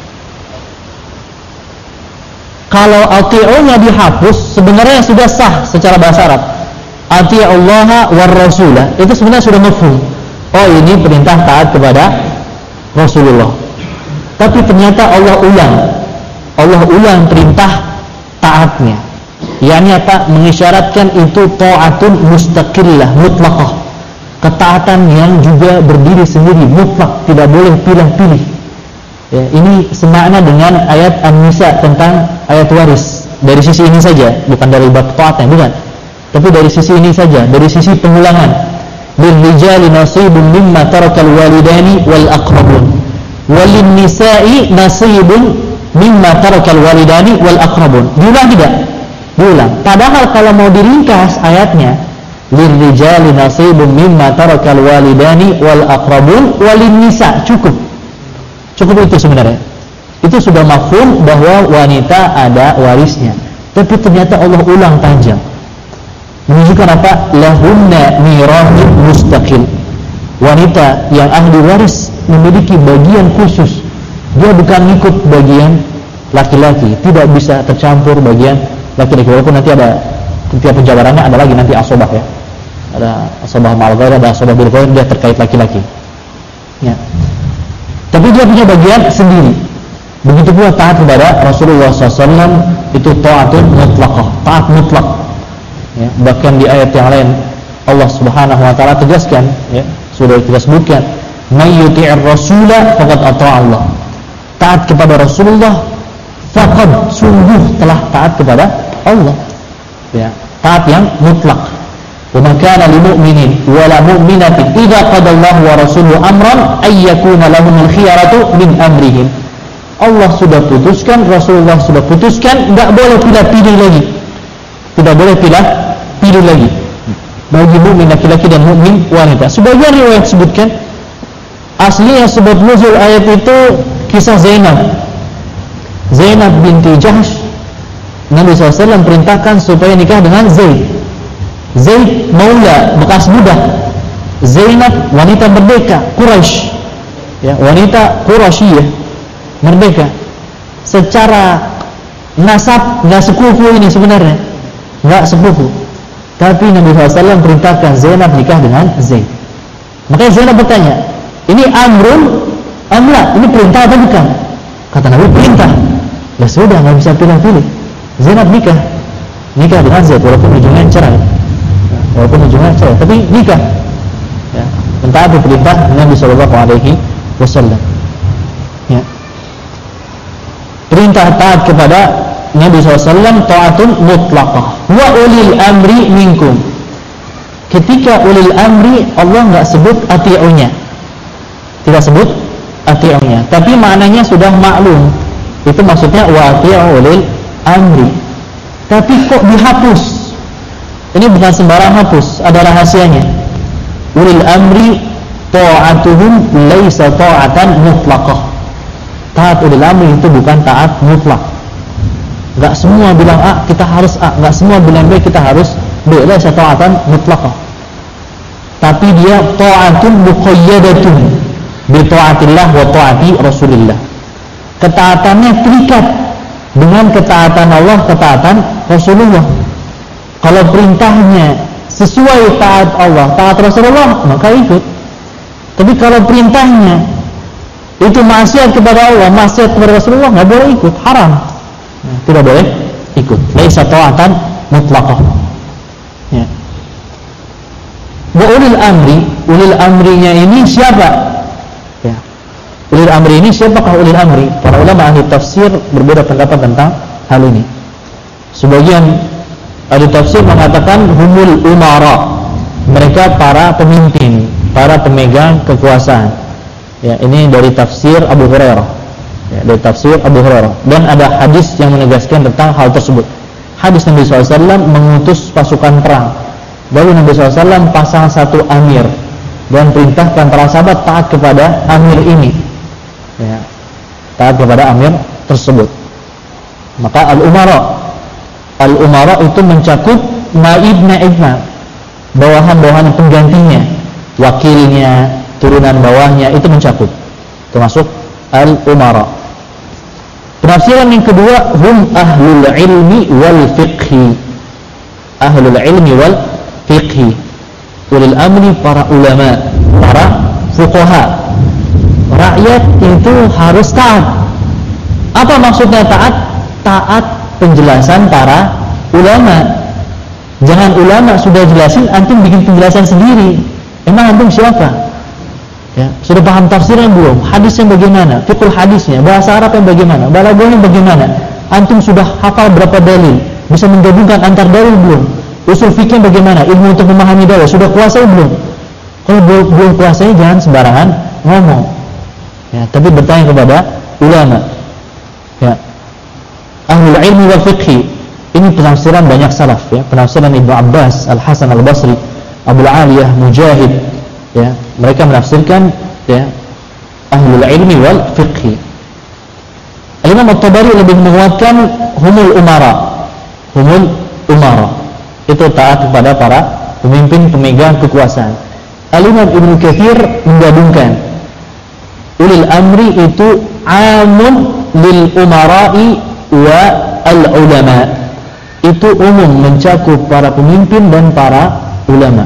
Kalau ati'unya dihapus, sebenarnya sudah sah secara bahasa Arab. Ati'ullaha war rasulah, itu sebenarnya sudah mafhum. Oh, ini perintah taat kepada Rasulullah. Tapi ternyata Allah ulang. Allah ulang perintah taatnya. Yani apa? Mengisyaratkan itu ta'atun mustaqillah, mutlaqah. Ketaatan yang juga berdiri sendiri, mutlak, tidak boleh pilih-pilih. Ya, ini semakna dengan ayat An-Nisa tentang ayat waris. Dari sisi ini saja, bukan dari bab taatnya, bukan. Tapi dari sisi ini saja, dari sisi pengulangan. Lirrijali nasibun mimma tarakal walidani wal aqrabun, walin nisa'i nasibun mimma tarakal walidani wal aqrabun. Diulang tidak? Diulang. Padahal kalau mau diringkas ayatnya, lirrijali nasibun mimma tarakal walidani wal aqrabun walin nisa, cukup. Cukup itu sebenarnya. Itu sudah mafhum bahwa wanita ada warisnya. Tapi ternyata Allah ulang panjang. Menunjukkan apa? Lahunna mirathun mustaqil. Wanita yang ahli waris memiliki bagian khusus. Dia bukan ikut bagian laki-laki, tidak bisa tercampur bagian laki-laki. Walaupun nanti ada tiap penjabarannya ada lagi nanti asobah, ya. Ada asobah ma'al-ghair, ada asobah bil-ghair, dia terkait laki-laki, ya. Tapi dia punya bagian sendiri. Begitu pula taat kepada Rasulullah shallallahu alaihi wasallam, itu ta'atun mutlaqah, taat mutlak, ya. Bahkan di ayat yang lain Allah subhanahu wa ta'ala tegaskan, ya, sudah kita sebutkan, may yuti'ir rasula faqad ata'a Allah. Taat kepada Rasulullah, faqad, sungguh telah taat kepada Allah, ya. Taat yang mutlak. Wa ma kana lil mu'minin wa la mu'minatin idza qada Allahu wa rasuluhu amran ay yakuna lahumul khiyaratu min amrihim. Allah sudah putuskan, Rasulullah sudah putuskan, enggak boleh pilih-pilih lagi. Tidak boleh pilih-pilih lagi bagi mukmin laki-laki dan mukmin wanita. Sebagian riwayat sebutkan aslinya sebab nuzul ayat itu kisah Zainab. Zainab binti Jahsh, Nabi shallallahu alaihi wasallam perintahkan supaya nikah dengan Zaid. Zaid maula, bekas budak. Zainab wanita merdeka, Quraisy, ya, wanita Quraisyiyah, merdeka. Secara nasab nggak sekufu ini sebenarnya, nggak sepupu. Tapi Nabi shallallahu alaihi wasallam perintahkan Zainab nikah dengan Zaid. Makanya Zainab bertanya, ini amrun amla, ini perintah atau bukan? Kata Nabi, perintah. Ya sudah, nggak bisa pilih-pilih. Zainab nikah, nikah dengan Zaid walaupun ujungnya cerai, walaupun ujungnya cerai, tapi nikah. Ya, mentaati perintah Nabi Shallallahu Alaihi Wasallam. Ya. Perintah taat kepada Nabi shallallahu alaihi wasallam taatun mutlaqah. Wa ulil amri minkum. Ketika ulil amri Allah nggak sebut ati'unya, tidak sebut ati'unya, tapi maknanya sudah maklum. Itu maksudnya wa ati'u ulil amri. Tapi kok dihapus? Ini bukan sembarang hapus, ada rahasianya. Ulil amri ta'atuhum laisa ta'atan mutlaqah. Taat ulil amri itu bukan taat mutlak. Enggak semua bilang A kita harus A, enggak semua bilang B kita harus B. Laisa ta'atan mutlaqah. Tapi dia ta'atun muqayyadatun bi ta'atillah wa ta'ati Rasulillah. Ketaatannya terikat dengan ketaatan Allah, ketaatan Rasulullah. Kalau perintahnya sesuai taat Allah, taat Rasulullah, maka ikut. Tapi kalau perintahnya itu maksiat kepada Allah, maksiat kepada Rasulullah, nggak boleh ikut, haram. Nah, tidak boleh ikut. Laisa ta'atan mutlaqah. Ya. Wa ulil amri, ulil amrinya ini siapa? Ya. Ulil amri ini siapakah ulil amri? Para ulama ahli tafsir berbeda pendapat tentang hal ini. Sebagian ahli tafsir mengatakan humul umara, mereka para pemimpin, para pemegang kekuasaan. Ya, ini dari tafsir Abu Hurairah. Ya, dari tafsir Abu Hurairah. Dan ada hadis yang menegaskan tentang hal tersebut. Hadis Nabi shallallahu alaihi wasallam mengutus pasukan perang. Lalu Nabi shallallahu alaihi wasallam pasang satu amir dan perintahkan para sahabat taat kepada amir ini. Ya, taat kepada amir tersebut. Maka al-umara, al-umara itu mencakup naib-naibnya, bawahan-bawahan penggantinya, wakilnya, turunan bawahnya, itu mencakup, termasuk al-umara. Penafsiran yang kedua, hum ahlul ilmi wal fiqhi. Ahlul ilmi wal fiqhi. Ulil amri para ulama, para fuqaha. Rakyat itu harus taat. Apa maksudnya taat? Taat penjelasan para ulama. Jangan ulama sudah jelasin, antum bikin penjelasan sendiri. Emang antum siapa? Ya, sudah paham tafsirnya belum? Hadisnya bagaimana? Fiqh hadisnya, bahasa Arab yang bagaimana? Balaghahnya bagaimana? Antum sudah hafal berapa dalil? Bisa menggabungkan antar dalil belum? Usul fikih bagaimana? Ilmu untuk memahami dalil sudah kuasai belum? Kalau belum, belum kuasai jangan sembarangan ngomong. Ya, tapi bertanya kepada ulama. Ya. Ahlul ilmi wal fiqhi. Ini penafsiran banyak salaf, ya. Penafsiran Ibnu Abbas, Al-Hasan Al-Basri, Abu Aliyah, Mujahid, ya. Mereka menafsirkan, ya, ahlul ilmi wal fiqhi. Al-Imam At-Tabari lebih menguatkan humul umara. Humul umara itu taat kepada para pemimpin pemegang kekuasaan. Al-Imam Ibnu Katsir menggabungkan ulil amri itu amun lil umara'i wa al-ulama. Itu umum mencakup para pemimpin dan para ulama.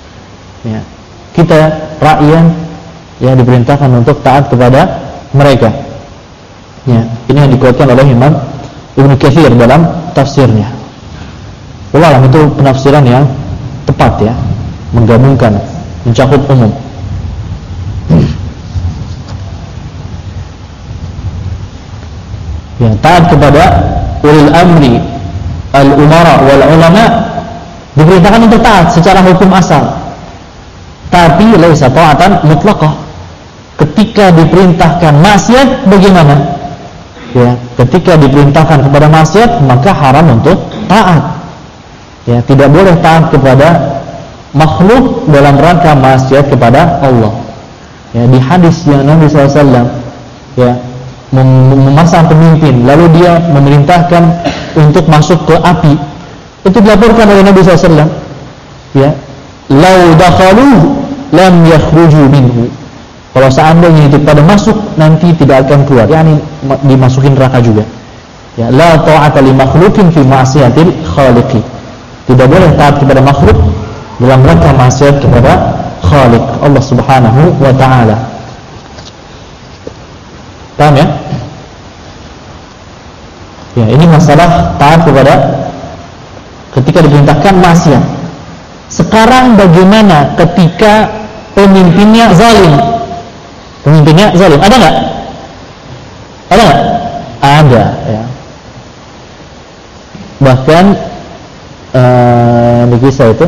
Ya. Kita rakyat yang diperintahkan untuk taat kepada mereka. Ya, ini yang dikuatkan oleh Imam Ibnu Katsir dalam tafsirnya. Wallah, itu penafsiran yang tepat, ya, menggabungkan, mencakup umum. Ya, taat kepada ulil amri, al-umara wal ulama diperintahkan untuk taat secara hukum asal. Tapi laisa ta'atan mutlaqah. Ketika diperintahkan maksiat bagaimana? Ya, ketika diperintahkan kepada maksiat maka haram untuk taat. Ya, tidak boleh taat kepada makhluk dalam rangka maksiat kepada Allah. Ya, di hadis yang Nabi sallallahu alaihi wasallam, ya, mem- memasang pemimpin lalu dia memerintahkan untuk masuk ke api. Itu dilaporkan oleh Nabi sallallahu alaihi wasallam. Ya, lau dakhalu lam yakhruju minhu. Kalau seandainya itu pada masuk nanti tidak akan keluar, yakni dimasukin neraka juga. Ya, la ta'ata li makhluqin fi ma'siyatil khaliqi. Tidak boleh taat kepada makhluk dalam rangka maksiat kepada Khaliq Allah Subhanahu wa taala. Paham ya? Ya, ini masalah taat kepada ketika diperintahkan maksiat. Sekarang bagaimana ketika pemimpinnya zalim? Pemimpinnya zalim, ada enggak? Ada enggak? Ada, ya. Bahkan uh, di kisah itu,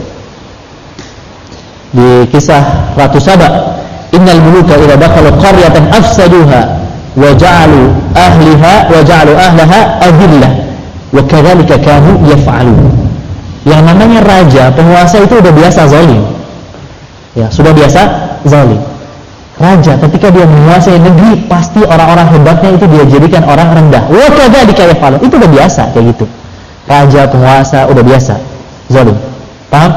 di kisah Ratu Saba, innal muluka idza dakhalu qaryatan afsaduha wa ja'alu ahliha wa ja'alu ahlaha adillah wa kadzalika kanu yaf'alun. Yang namanya raja, penguasa itu udah biasa zalim. Ya, sudah biasa zalim. Raja ketika dia menguasai negeri, pasti orang-orang hebatnya itu dia jadikan orang rendah. Wa kadzalika yaf'alun. Itu udah biasa kayak gitu. Raja, penguasa udah biasa zalim. Paham?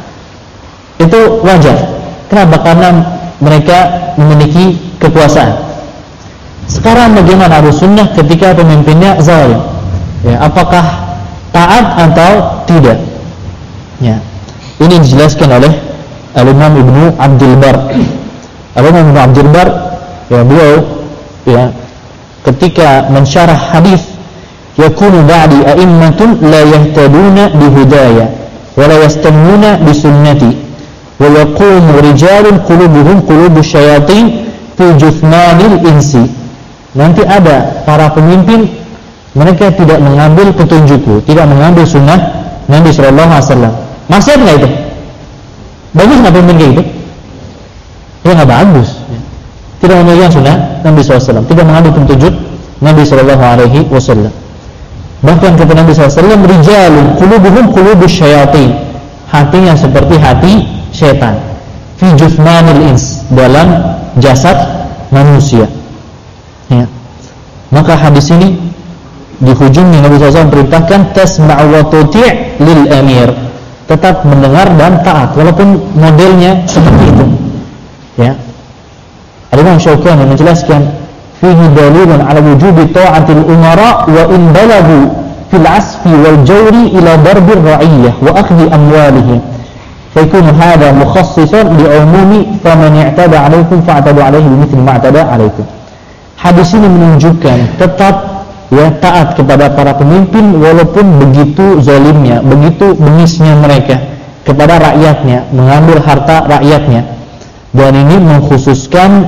Itu wajar. Kenapa? Karena mereka memiliki kekuasaan. Sekarang bagaimana Ahlus Sunnah ketika pemimpinnya zalim? Ya, apakah taat atau tidak? Ya. Ini dijelaskan oleh Al-Imam Ibnu Abdul Bar. Al-Imam Ibnu Abdul Bar, ya, beliau ya ketika mensyarah hadis yakunu ba'di a'immatun la yahtaduna bihudaya wa la yastamuna bisunnati wa yaqumu rijalun qulubuhum qulubus syayatin fi juthmanil insi. Nanti ada para pemimpin, mereka tidak mengambil petunjukku, tidak mengambil sunnah Nabi sallallahu alaihi wasallam. Maksud enggak itu? Bagus enggak pemimpin kayak gitu? Ya enggak bagus. Tidak memegang sunnah Nabi sallallahu alaihi wasallam, tidak mengambil petunjuk Nabi sallallahu alaihi wasallam. Bahkan kata Nabi sallallahu alaihi wasallam, rijalun qulubuhum qulubus syayatin. Hatinya seperti hati syaitan. Fi juthmanil ins, dalam jasad manusia. Ya. Maka hadis ini di hujungnya Nabi sallallahu alaihi wasallam perintahkan tasma'u wa tuti' lil amir, tetap mendengar dan taat walaupun modelnya seperti itu. Ya. Al-Imam Syaukani menjelaskan fihi dalilun ala wujubi ta'atil umara wa in balagu fil asfi wal jawri ila darbir ra'iyyah wa akhdhi amwalihim فيكون هذا مخصصا لعموم فمن اعتدى عليكم فاعتدوا عليه بمثل ما اعتدى عليكم. Hadis ini menunjukkan tetap ya taat kepada para pemimpin walaupun begitu zalimnya, begitu bengisnya mereka kepada rakyatnya, mengambil harta rakyatnya. Dan ini mengkhususkan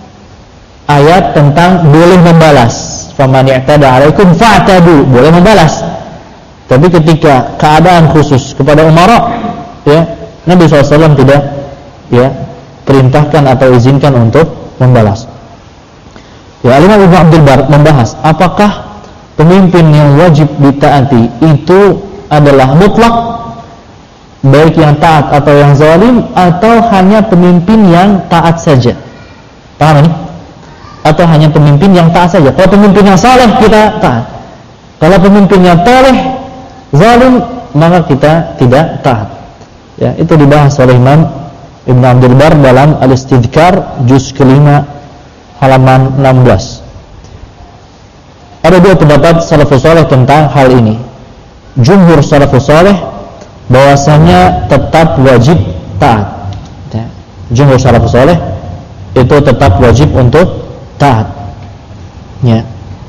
ayat tentang boleh membalas. Faman i'tada 'alaikum fa'tadu, boleh membalas. Tapi ketika keadaan khusus kepada umara, ya Nabi shallallahu alaihi wasallam tidak ya perintahkan atau izinkan untuk membalas. Ya, Al-Imam Ibnu Abdul Bar membahas apakah pemimpin yang wajib ditaati itu adalah mutlak, baik yang taat atau yang zalim, atau hanya pemimpin yang taat saja. Paham ini? Atau hanya pemimpin yang taat saja. Kalau pemimpin yang saleh kita taat. Kalau pemimpinnya toleh, zalim, maka kita tidak taat. Ya, itu dibahas oleh Imam Ibnu Abdul Bar dalam Al-Istidhkar juz kelima halaman enam belas. Ada dua pendapat salafus saleh tentang hal ini. Jumhur salafus saleh bahwasanya tetap wajib taat. Ya. Jumhur salafus saleh itu tetap wajib untuk taat. Ya.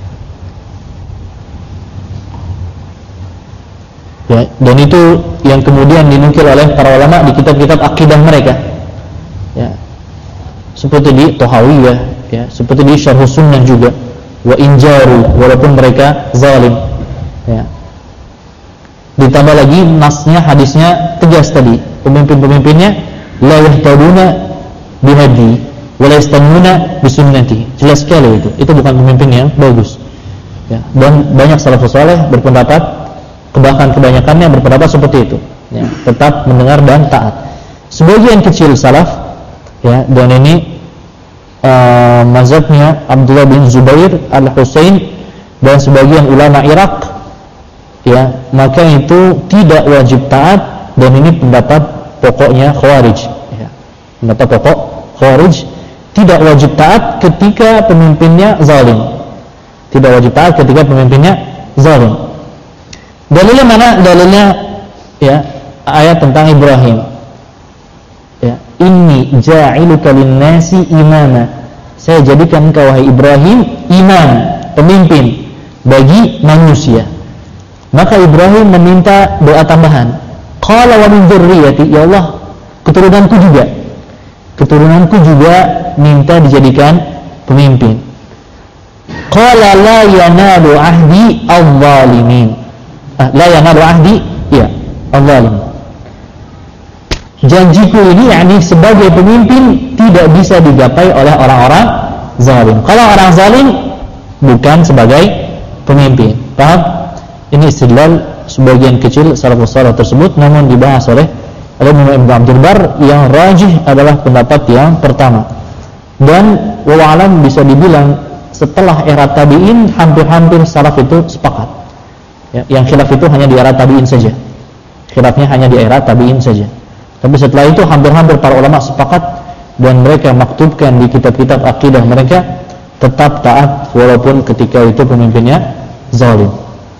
Ya, dan itu yang kemudian dinukil oleh para ulama di kitab-kitab akidah mereka. Ya. Seperti di Tahawiyah, ya, seperti di Syarh Sunnah juga. Wa injaru, walaupun mereka zalim. Ya. Ditambah lagi nasnya, hadisnya tegas tadi, pemimpin-pemimpinnya la yahtaduna bihadi wa la yastamuna bisunnati. Jelas sekali itu. Itu bukan pemimpin yang bagus. Ya. Dan banyak salafus saleh berpendapat, bahkan kebanyakannya berpendapat seperti itu. Ya, tetap mendengar dan taat. Sebagian kecil salaf, ya, dan ini uh, mazhabnya Abdullah bin Zubair Al-Husain dan sebagian ulama Irak, ya, maka itu tidak wajib taat, dan ini pendapat pokoknya Khawarij. Ya, pendapat pokok Khawarij, tidak wajib taat ketika pemimpinnya zalim. Tidak wajib taat ketika pemimpinnya zalim. Dalilnya mana? Dalilnya ya ayat tentang Ibrahim. Ya, inni ja'iluka lin-nasi imama. Saya jadikan engkau wahai Ibrahim imam, pemimpin bagi manusia. Maka Ibrahim meminta doa tambahan. Qala wa min dzurriyyati, ya Allah, keturunanku juga. Keturunanku juga minta dijadikan pemimpin. Qala la yanalu ahdi adh-dhalimin. Ah, la yanalu ahdi, ya, adh-dhalimin. Janjiku ini yakni sebagai pemimpin tidak bisa digapai oleh orang-orang zalim. Kalau orang zalim bukan sebagai pemimpin. Paham? Ini istidlal sebagian kecil salafus saleh tersebut, namun dibahas oleh Imam Ibnu Abdul Bar yang rajih adalah pendapat yang pertama. Dan wallahu alam bisa dibilang setelah era tabi'in hampir-hampir salaf itu sepakat. Ya, yang khilaf itu hanya di era tabi'in saja. Khilafnya hanya di era tabi'in saja. Tapi setelah itu hampir-hampir para ulama sepakat dan mereka maktubkan di kitab-kitab akidah mereka tetap taat walaupun ketika itu pemimpinnya zalim.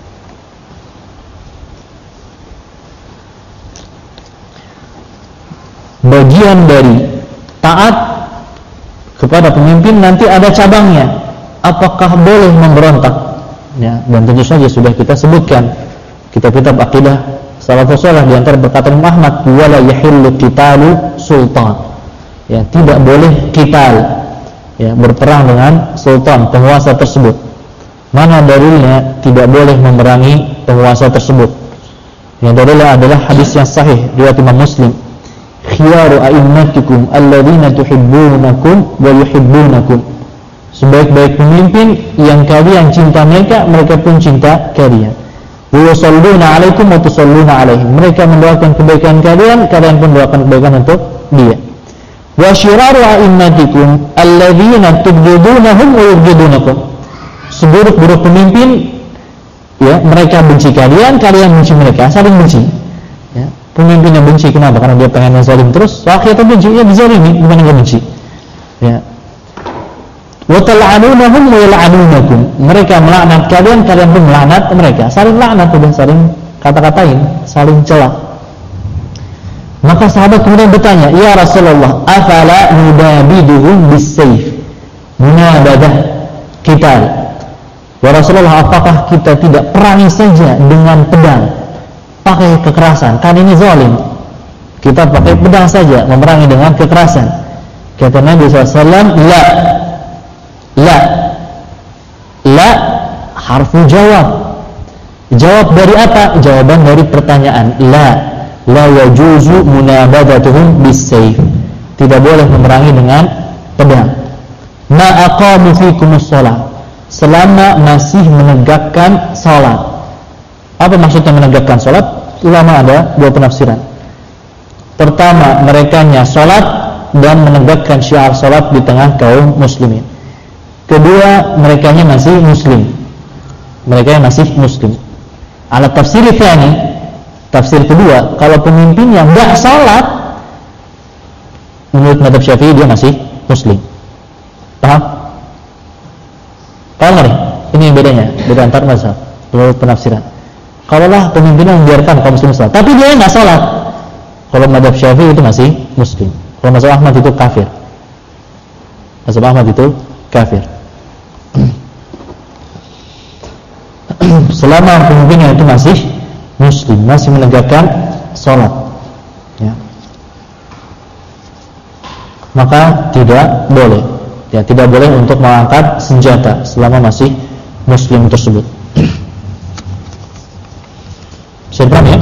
Bagian dari taat kepada pemimpin nanti ada cabangnya. Apakah boleh memberontak? Ya, dan tentu saja sudah kita sebutkan kitab-kitab akidah salafus saleh di antara perkataan Muhammad, wala yahillu qitalu sultan. Ya, tidak boleh qital, ya, berperang dengan sultan, penguasa tersebut. Mana dalilnya tidak boleh memerangi penguasa tersebut? Yang dalilnya adalah hadis yang sahih riwayat Imam Muslim. Khiyaru a'immatikum alladzina tuhibbunakum wa yuhibbunakum. Sebaik-baik pemimpin yang kalian cinta mereka, mereka pun cinta kalian. Wa yusalluna 'alaikum wa tusalluna 'alaihim. Mereka mendoakan kebaikan kalian, kalian pun doakan kebaikan untuk dia. Wa syiraru a'immatikum alladzina tubghidunahum wa yubghidunakum. Seburuk-buruk pemimpin, ya, mereka benci kalian, kalian benci mereka, saling benci. Ya. Pemimpin yang benci kenapa? Karena dia pengen yang zalim terus. Akhirnya benci, ya dizalimi, gimana enggak benci? Ya. Wa tal'anunahum wa yal'anunakum. Mereka melaknat kalian, kalian pun melaknat mereka. Saling laknat dan saling kata-katain, saling cela. Maka sahabat kemudian bertanya, "Ya Rasulullah, afala nudabiduhum bis-sayf?" Munabadah qital. Ya Rasulullah, apakah kita tidak perangi saja dengan pedang? Pakai kekerasan, kan ini zalim. Kita pakai pedang saja memerangi dengan kekerasan. Kata Nabi shallallahu alaihi wasallam, la la la harfu jawab. Jawab dari apa? Jawaban dari pertanyaan. La la yajuzu munabadatuhum bis-sayf. Tidak boleh memerangi dengan pedang. Ma aqamu fikumus shalah. Selama masih menegakkan salat. Apa maksudnya menegakkan salat? Ulama ada dua penafsiran. Pertama, merekanya salat dan menegakkan syiar salat di tengah kaum muslimin. Kedua, merekanya masih muslim. Mereka masih muslim. Ala tafsir tsani, tafsir kedua, kalau pemimpin yang enggak salat, menurut mazhab Syafi'i dia masih muslim. Paham? Paham nggak? Ini bedanya, beda antar mazhab, menurut penafsiran. Kalaulah pemimpin yang membiarkan kaum muslim salat, tapi dia enggak salat, kalau mazhab Syafi'i itu masih muslim. Kalau mazhab Ahmad itu kafir. Mazhab Ahmad itu kafir. Selama pemimpinnya itu masih muslim, masih menegakkan salat, ya, maka tidak boleh, ya, tidak boleh untuk mengangkat senjata selama masih muslim tersebut. Siapa ya?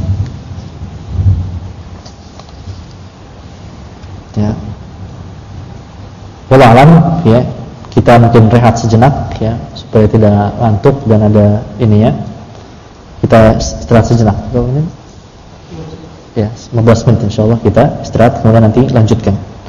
Ya. Wallahu alam, ya. Kita mungkin rehat sejenak, ya, supaya tidak ngantuk dan ada ininya. Kita istirahat sejenak. Ya, lima belas menit insyaallah kita istirahat, kemudian nanti lanjutkan.